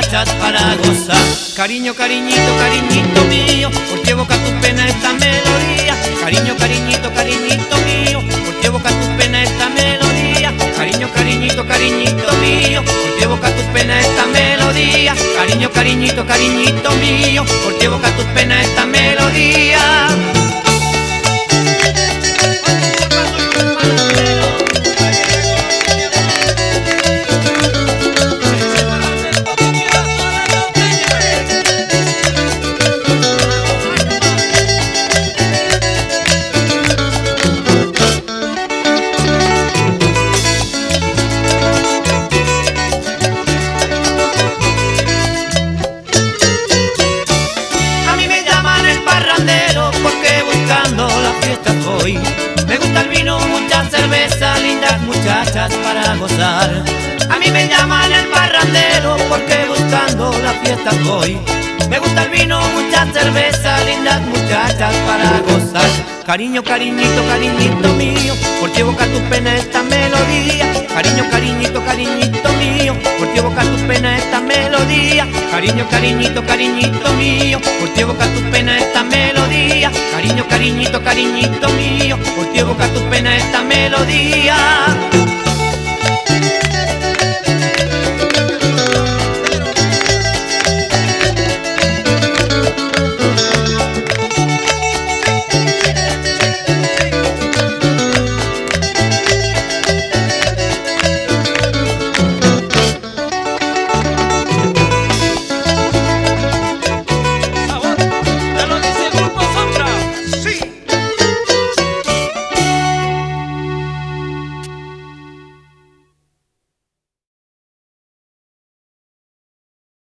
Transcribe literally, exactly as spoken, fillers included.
muchachas para gozar. Cariño, cariñito, cariñito mío, por ti evoca tu pena esta melodía. Cariño, cariñito, cariñito mío, por ti evoca tu pena esta melodía. Cariño, cariñito, cariñito mío, por ti evoca tu pena esta melodía. Cariño, cariñito, cariñito mío, por ti evoca tu pena esta melodía. Porque buscando la fiesta voy. Me gusta el vino, mucha cerveza, lindas muchachas para gozar. A mí me llaman el parrandero porque buscando la fiesta voy. Me gusta el vino, mucha cerveza, lindas muchachas para gozar. Cariño, cariñito, cariñito mío, por ti evoca tu pena esta melodía. Cariño, cariñito, cariñito mío, por ti evoca tu pena esta melodía. Cariño, cariñito, cariñito mío, por ti evoca tu pena esta melodía. Cariño, cariñito, cariñito mío, por ti evoca tu pena esta melodía.